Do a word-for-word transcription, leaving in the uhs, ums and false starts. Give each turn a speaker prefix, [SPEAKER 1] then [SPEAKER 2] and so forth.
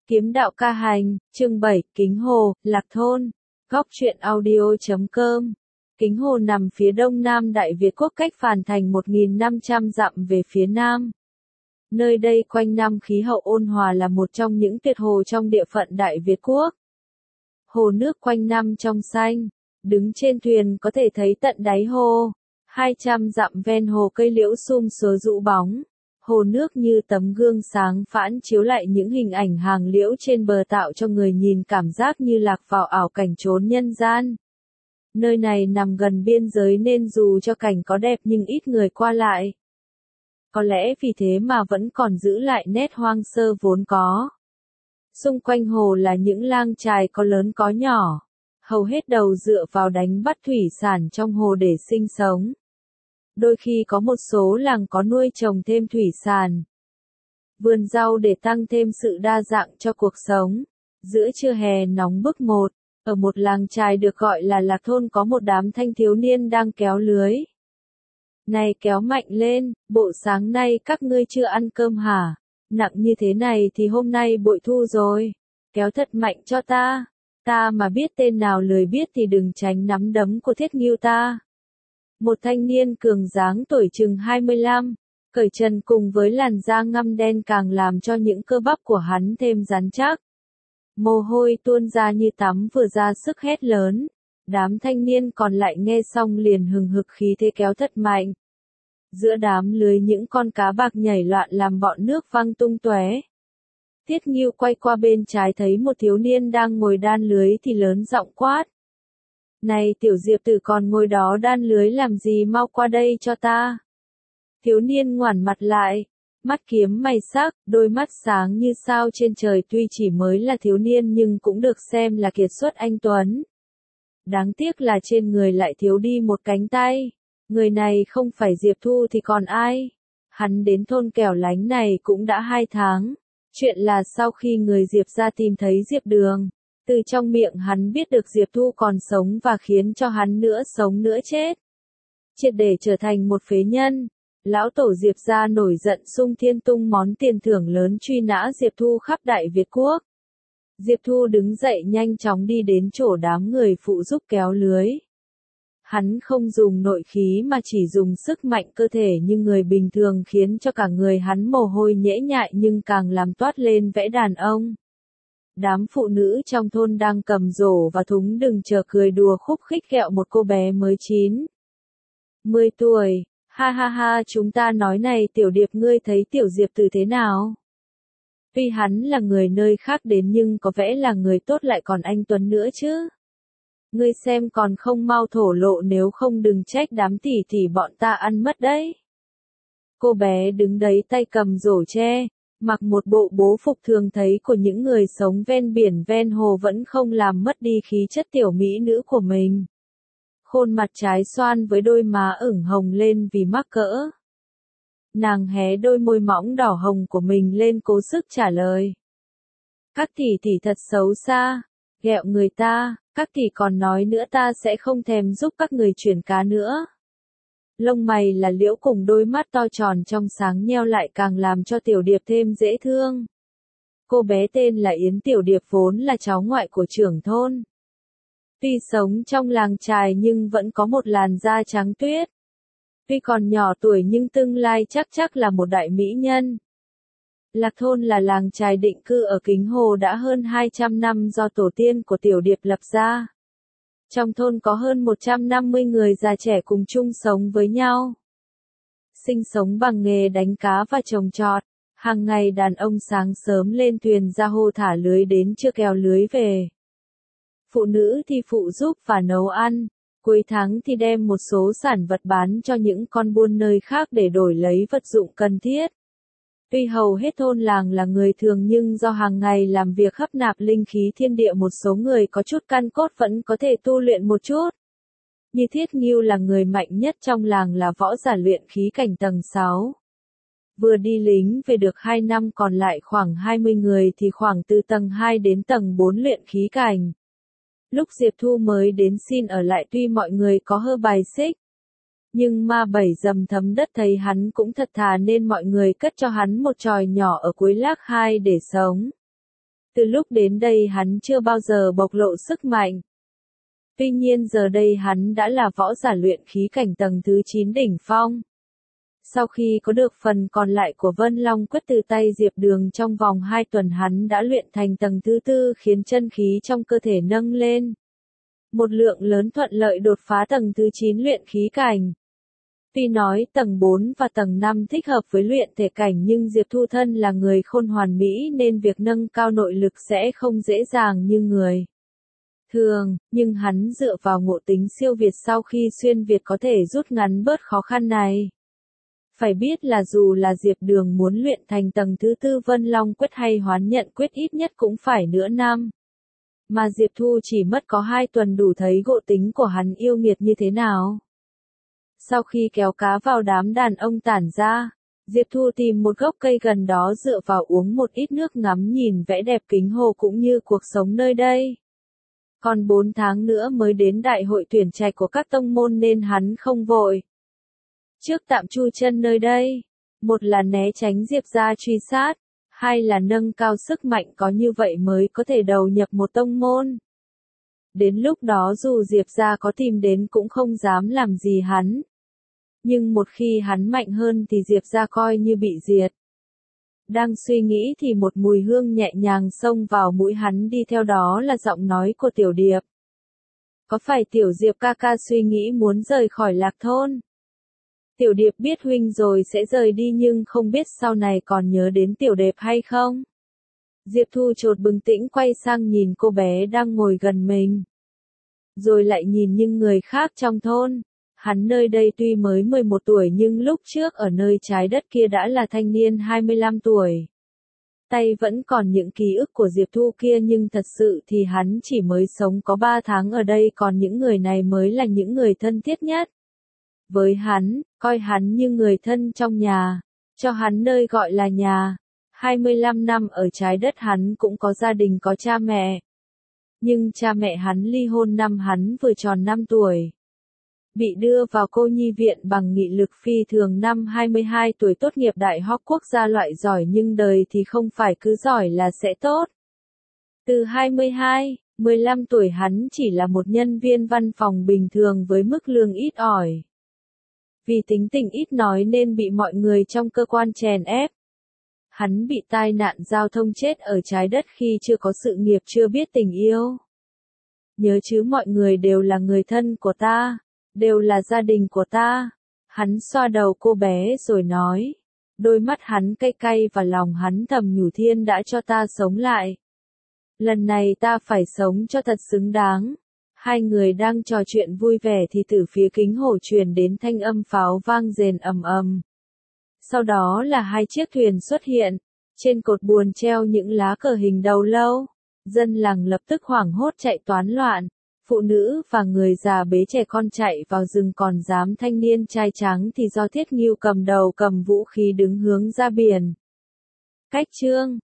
[SPEAKER 1] Kiếm đạo ca hành, chương bảy, Kính Hồ, Lạc Thôn. Góc truyện audio chấm com. Kính Hồ nằm phía đông nam Đại Việt Quốc, cách Phàn Thành một nghìn năm trăm dặm về phía nam. Nơi đây quanh năm khí hậu ôn hòa, là một trong những tuyệt hồ trong địa phận Đại Việt Quốc. Hồ nước quanh năm trong xanh, đứng trên thuyền có thể thấy tận đáy hồ. hai trăm dặm ven hồ cây liễu sum xuê rũ bóng. Hồ nước như tấm gương sáng phản chiếu lại những hình ảnh hàng liễu trên bờ, tạo cho người nhìn cảm giác như lạc vào ảo cảnh chốn nhân gian. Nơi này nằm gần biên giới nên dù cho cảnh có đẹp nhưng ít người qua lại. Có lẽ vì thế mà vẫn còn giữ lại nét hoang sơ vốn có. Xung quanh hồ là những lang chài có lớn có nhỏ, hầu hết đầu dựa vào đánh bắt thủy sản trong hồ để sinh sống. Đôi khi có một số làng có nuôi trồng thêm thủy sản, vườn rau để tăng thêm sự đa dạng cho cuộc sống. Giữa trưa hè nóng bức một, ở một làng chài được gọi là Lạc Thôn, có một đám thanh thiếu niên đang kéo lưới. Này kéo mạnh lên, bộ sáng nay các ngươi chưa ăn cơm hả? Nặng như thế này thì hôm nay bội thu rồi. Kéo thật mạnh cho ta. Ta mà biết tên nào lười biết thì đừng tránh nắm đấm của Thiết Ngưu ta. Một thanh niên cường dáng tuổi chừng hai mươi lăm, cởi trần cùng với làn da ngăm đen càng làm cho những cơ bắp của hắn thêm rắn chắc. Mồ hôi tuôn ra như tắm, vừa ra sức hét lớn. Đám thanh niên còn lại nghe xong liền hừng hực khí thế kéo thật mạnh. Giữa đám lưới những con cá bạc nhảy loạn làm bọn nước văng tung tóe. Thiết Ngưu quay qua bên trái thấy một thiếu niên đang ngồi đan lưới thì lớn giọng quát. Này tiểu Diệp tử, còn ngồi đó đan lưới làm gì, mau qua đây cho ta. Thiếu niên ngoảnh mặt lại, mắt kiếm mày sắc, đôi mắt sáng như sao trên trời, tuy chỉ mới là thiếu niên nhưng cũng được xem là kiệt xuất anh tuấn. Đáng tiếc là trên người lại thiếu đi một cánh tay. Người này không phải Diệp Thu thì còn ai? Hắn đến thôn Kẻo Lánh này cũng đã hai tháng. Chuyện là sau khi người Diệp ra tìm thấy Diệp Đường, từ trong miệng hắn biết được Diệp Thu còn sống và khiến cho hắn nữa sống nữa chết. Triệt để trở thành một phế nhân, lão tổ Diệp gia nổi giận xung thiên tung món tiền thưởng lớn truy nã Diệp Thu khắp Đại Việt Quốc. Diệp Thu đứng dậy nhanh chóng đi đến chỗ đám người phụ giúp kéo lưới. Hắn không dùng nội khí mà chỉ dùng sức mạnh cơ thể như người bình thường, khiến cho cả người hắn mồ hôi nhễ nhại nhưng càng làm toát lên vẻ đàn ông. Đám phụ nữ trong thôn đang cầm rổ và thúng đừng chờ cười đùa khúc khích ghẹo một cô bé mới chín mười tuổi. Ha ha ha, chúng ta nói này tiểu Điệp, ngươi thấy tiểu Diệp tử thế nào? Tuy hắn là người nơi khác đến nhưng có vẻ là người tốt, lại còn anh tuấn nữa chứ. Ngươi xem còn không mau thổ lộ, nếu không đừng trách đám tỷ tỷ bọn ta ăn mất đấy. Cô bé đứng đấy tay cầm rổ tre, mặc một bộ bố phục thường thấy của những người sống ven biển ven hồ, vẫn không làm mất đi khí chất tiểu mỹ nữ của mình. Khuôn mặt trái xoan với đôi má ửng hồng lên vì mắc cỡ. Nàng hé đôi môi mỏng đỏ hồng của mình lên cố sức trả lời. Các tỷ tỷ thật xấu xa, ghẹo người ta, các tỷ còn nói nữa ta sẽ không thèm giúp các người chuyển cá nữa. Lông mày là liễu cùng đôi mắt to tròn trong sáng nheo lại càng làm cho tiểu Điệp thêm dễ thương. Cô bé tên là Yến, tiểu Điệp vốn là cháu ngoại của trưởng thôn. Tuy sống trong làng chài nhưng vẫn có một làn da trắng tuyết. Tuy còn nhỏ tuổi nhưng tương lai chắc chắc là một đại mỹ nhân. Lạc Thôn là làng chài định cư ở Kính Hồ đã hơn hai trăm năm do tổ tiên của tiểu Điệp lập ra. Trong thôn có hơn một trăm năm mươi người già trẻ cùng chung sống với nhau. Sinh sống bằng nghề đánh cá và trồng trọt. Hàng ngày đàn ông sáng sớm lên thuyền ra hồ thả lưới, đến trưa kéo lưới về. Phụ nữ thì phụ giúp và nấu ăn. Cuối tháng thì đem một số sản vật bán cho những con buôn nơi khác để đổi lấy vật dụng cần thiết. Tuy hầu hết thôn làng là người thường nhưng do hàng ngày làm việc hấp nạp linh khí thiên địa, một số người có chút căn cốt vẫn có thể tu luyện một chút. Như Thiết Ngưu là người mạnh nhất trong làng, là võ giả luyện khí cảnh tầng sáu. Vừa đi lính về được hai năm, còn lại khoảng hai mươi người thì khoảng từ tầng hai đến tầng bốn luyện khí cảnh. Lúc Diệp Thu mới đến xin ở lại, tuy mọi người có hơi bài xích, nhưng ma bảy dầm thấm đất thấy hắn cũng thật thà nên mọi người cất cho hắn một chòi nhỏ ở cuối lác hai để sống. Từ lúc đến đây hắn chưa bao giờ bộc lộ sức mạnh. Tuy nhiên giờ đây hắn đã là võ giả luyện khí cảnh tầng thứ chín đỉnh phong. Sau khi có được phần còn lại của Vân Long Quyết từ tay Diệp Đường trong vòng hai tuần hắn đã luyện thành tầng thứ tư khiến chân khí trong cơ thể nâng lên. Một lượng lớn thuận lợi đột phá tầng thứ chín luyện khí cảnh. Tuy nói tầng bốn và tầng năm thích hợp với luyện thể cảnh nhưng Diệp Thu thân là người khôn hoàn mỹ nên việc nâng cao nội lực sẽ không dễ dàng như người thường, nhưng hắn dựa vào ngộ tính siêu việt sau khi xuyên Việt có thể rút ngắn bớt khó khăn này. Phải biết là dù là Diệp Đường muốn luyện thành tầng thứ tư Vân Long Quyết hay Hoán Nhận Quyết ít nhất cũng phải nửa năm. Mà Diệp Thu chỉ mất có hai tuần đủ thấy ngộ tính của hắn yêu nghiệt như thế nào. Sau khi kéo cá vào đám đàn ông tản ra, Diệp Thu tìm một gốc cây gần đó dựa vào uống một ít nước ngắm nhìn vẻ đẹp kính hồ cũng như cuộc sống nơi đây. Còn bốn tháng nữa mới đến đại hội tuyển trạch của các tông môn nên hắn không vội. Trước tạm chui chân nơi đây, một là né tránh Diệp gia truy sát, hai là nâng cao sức mạnh có như vậy mới có thể đầu nhập một tông môn. Đến lúc đó dù Diệp gia có tìm đến cũng không dám làm gì hắn. Nhưng một khi hắn mạnh hơn thì Diệp gia coi như bị diệt. Đang suy nghĩ thì một mùi hương nhẹ nhàng xông vào mũi hắn đi theo đó là giọng nói của Tiểu Điệp. Có phải Tiểu Diệp ca ca suy nghĩ muốn rời khỏi Lạc Thôn? Tiểu Điệp biết huynh rồi sẽ rời đi nhưng không biết sau này còn nhớ đến Tiểu Điệp hay không? Diệp Thu chột bừng tĩnh quay sang nhìn cô bé đang ngồi gần mình. Rồi lại nhìn những người khác trong thôn. Hắn nơi đây tuy mới mười một tuổi nhưng lúc trước ở nơi trái đất kia đã là thanh niên hai mươi lăm tuổi. Tay vẫn còn những ký ức của Diệp Thu kia nhưng thật sự thì hắn chỉ mới sống có ba tháng ở đây còn những người này mới là những người thân thiết nhất. Với hắn, coi hắn như người thân trong nhà, cho hắn nơi gọi là nhà. hai mươi lăm năm ở trái đất hắn cũng có gia đình có cha mẹ. Nhưng cha mẹ hắn ly hôn năm hắn vừa tròn năm tuổi. Bị đưa vào cô nhi viện bằng nghị lực phi thường năm hai mươi hai tuổi tốt nghiệp đại học quốc gia loại giỏi nhưng đời thì không phải cứ giỏi là sẽ tốt. Từ hai mươi hai, mười lăm tuổi hắn chỉ là một nhân viên văn phòng bình thường với mức lương ít ỏi. Vì tính tình ít nói nên bị mọi người trong cơ quan chèn ép. Hắn bị tai nạn giao thông chết ở trái đất khi chưa có sự nghiệp chưa biết tình yêu. Nhớ chứ mọi người đều là người thân của ta. Đều là gia đình của ta. Hắn xoa đầu cô bé rồi nói. Đôi mắt hắn cay cay và lòng hắn thầm nhủ thiên đã cho ta sống lại. Lần này ta phải sống cho thật xứng đáng. Hai người đang trò chuyện vui vẻ thì từ phía kính hồ truyền đến thanh âm pháo vang rền ầm ầm. Sau đó là hai chiếc thuyền xuất hiện. Trên cột buồm treo những lá cờ hình đầu lâu. Dân làng lập tức hoảng hốt chạy toán loạn. Phụ nữ và người già bế trẻ con chạy vào rừng còn dám thanh niên trai trắng thì do Thiết Ngưu cầm đầu cầm vũ khí đứng hướng ra biển. Cách chương